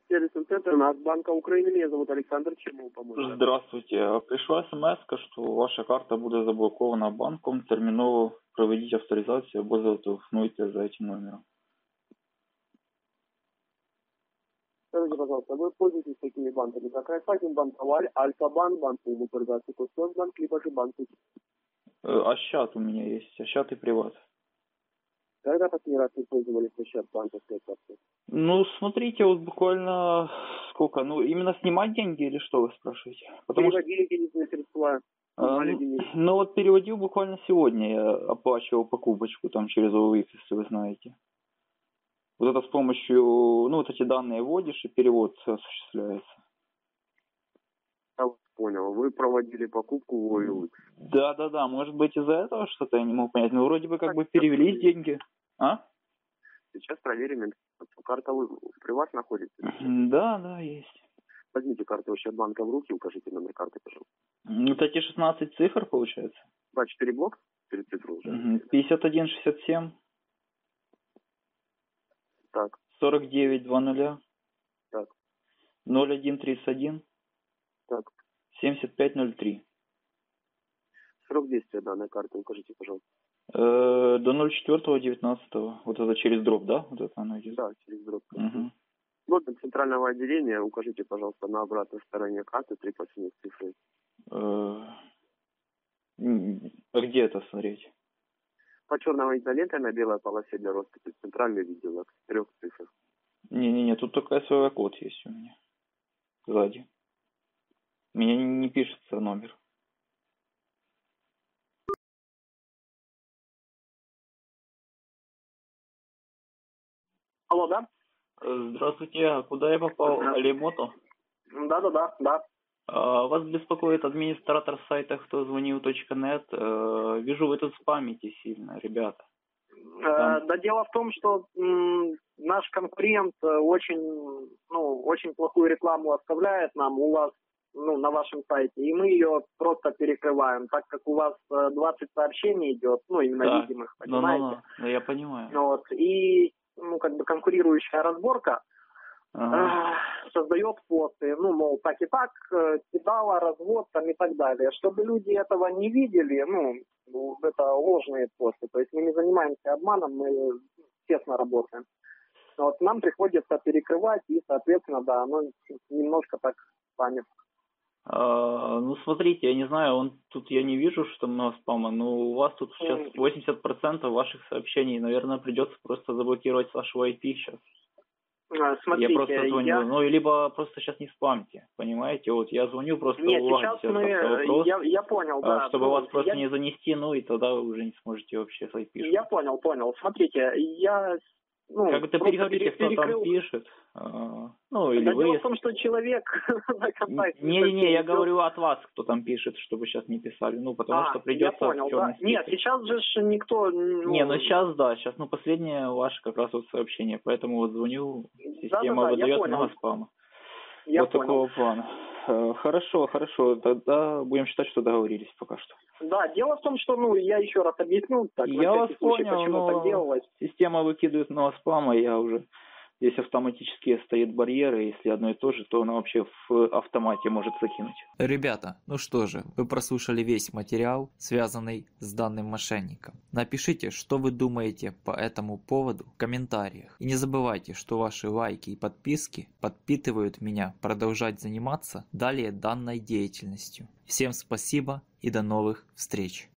Сервисный центр Нацбанка Украины. Меня зовут Александр. Чем могу помочь? Здравствуйте. Пришла смс, что ваша карта буде заблокована банком. Терміново проведіть авторизацію або зателефонуйте за этим номером. Скажите, пожалуйста, вы пользуетесь такими банками, как Райфайзенбанк, Альфа-банк, банк Улупердаци, Костонбанк, либо же банк. Ощад у меня есть, Ощад и Приват. Когда последний раз вы пользовались Ощад банковской картой? Ну, смотрите, вот буквально сколько, именно снимать деньги или что вы спрашиваете? Потому Переводили денежные средства, снимали деньги. Ну, вот переводил буквально сегодня, я оплачивал покупочку там через OLX, если вы знаете. Вот это с помощью, вот эти данные вводишь, и перевод осуществляется. Я понял, вы проводили покупку в OLX. Да, может быть из-за этого что-то я не мог понять. Ну, вроде бы как бы перевелись деньги. А? Сейчас проверим, карта вы в Приват находится? Да, есть. Возьмите карту Ощадбанка в руки, укажите номер карты, пожалуйста. Вот эти 16 цифр, получается? 24 блок, 4 цифры уже. 5167. Так. 4920. Так. 0131. Так. 7503. Срок действия данной карты укажите, пожалуйста. До 04.19. Вот это через дроп, да? Вот это оно идет? Да, через дроп. Угу. Вот до центрального отделения укажите, пожалуйста, на обратной стороне карты 3 последних цифры. А где это смотреть? По черной изолентой на белой полосе для росписи центральный відділок с 3 цифр. Не, тут только СВВ-код есть у меня. Сзади. У меня не пишется номер. Алло, да? Здравствуйте, а куда я попал? Алимото? Да. Вас беспокоит администратор сайта ktoзвонил.нет. Вижу, вы тут спамите сильно, ребята. Да, дело в том, что наш конкурент очень плохую рекламу оставляет нам у вас, на вашем сайте, и мы ее просто перекрываем, так как у вас 20 сообщений идет, именно да. видимых, понимаете? Да, я понимаю. И, конкурирующая разборка создает посты, мол, так и так, кидала, развод там и так далее. Чтобы люди этого не видели, это ложные посты. То есть мы не занимаемся обманом, мы честно работаем. Нам приходится перекрывать, и, соответственно, да, оно немножко так спамит. Смотрите, я не знаю, я не вижу, что много спама, но у вас тут сейчас 80% ваших сообщений, наверное, придется просто заблокировать с вашего IP сейчас. Смотрите, я просто звоню, либо просто сейчас не спамьте, понимаете? Вот я звоню, просто уладить этот вопрос, я понял, да. Чтобы вас просто не занести, и тогда вы уже не сможете вообще с IP. Я понял. Смотрите, как-то переговорите, кто там пишет, или вы. Дело в том, что человек на контакте. Не, я говорю от вас, кто там пишет, чтобы сейчас не писали, потому что придется. Я понял, да. Нет, сейчас же никто. Сейчас да, сейчас, последнее ваше как раз сообщение, поэтому вот звоню, система выдает много спама. Вот такого плана. Хорошо, тогда будем считать, что договорились пока что. Да, дело в том, что, я еще раз объясню, я вас понял, почему так делалось. Система выкидывает много спама, я уже, здесь автоматически стоит барьеры, если одно и то же, то она вообще в автомате может закинуть. Ребята, что же, вы прослушали весь материал, связанный с данным мошенником. Напишите, что вы думаете по этому поводу в комментариях. И не забывайте, что ваши лайки и подписки подпитывают меня продолжать заниматься далее данной деятельностью. Всем спасибо и до новых встреч!